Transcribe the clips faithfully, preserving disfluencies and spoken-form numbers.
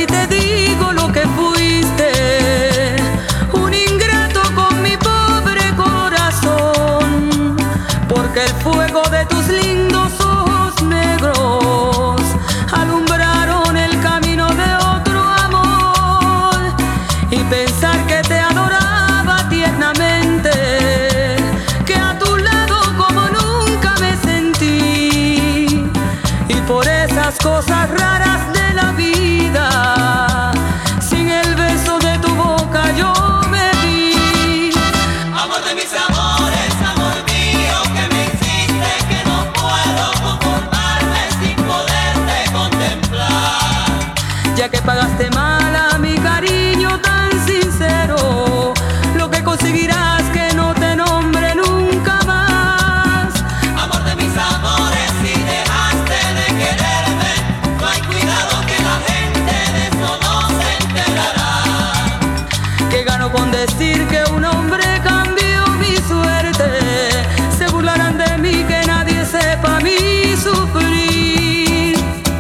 si te digo lo que fuiste, un ingrato con mi pobre corazón, porque el fuego de tus lindos ojos negros alumbraron el camino de otro amor, y pensar que te adoraba tiernamente, que a tu lado como nunca me sentí, y por esas cosas raras de la vida, sin el beso de tu boca yo me vi. Amor de mis amores, amor mío, que me hiciste que no puedo conformarme sin poderte contemplar. Ya que pagaste mal a mi cariño tan sincero, lo que conseguirás que no te nombre nunca más. Amor de mis amores, si dejaste de quererme, no hay cuidado que la gente de eso no se enterará. Que gano con decir que un hombre cambió mi suerte, se burlarán de mí, que nadie sepa mi sufrir.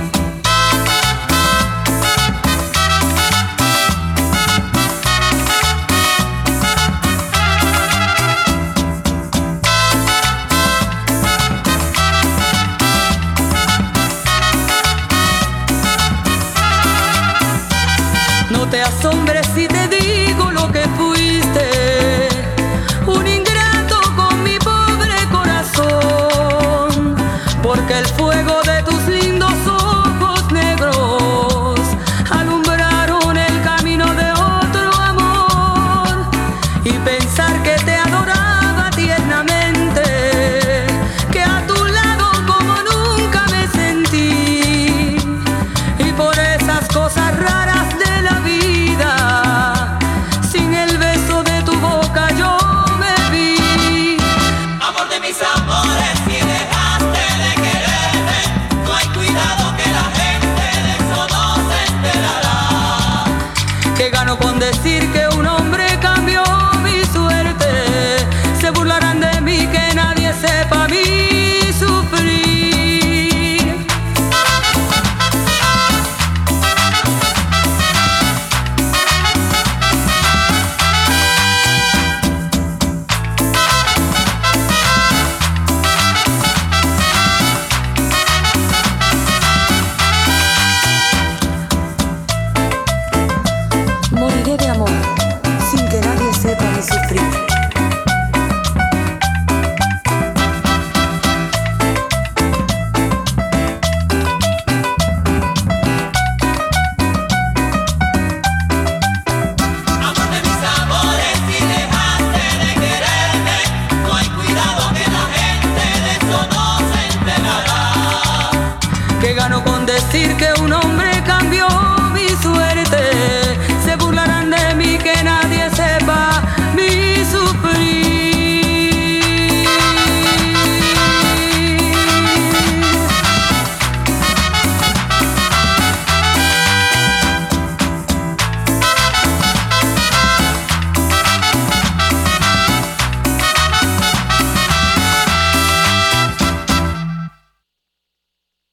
No te asombres si te digo lo que fuiste, un ingrato con mi pobre corazón, porque el fuego de tus lindos ojos negros alumbraron el camino de otro amor, y pensar que te adoraba tiernamente, que a tu lado como nunca me sentí, y por esas cosas raras de la vida, sin el beso de tu boca yo me vi. Amor de mis amores, si dejaste de quererme, no hay cuidado que la gente de eso no se enterará. Que gano con decir que un hombre cambió mi suerte, se burlarán de mí, que nadie sepa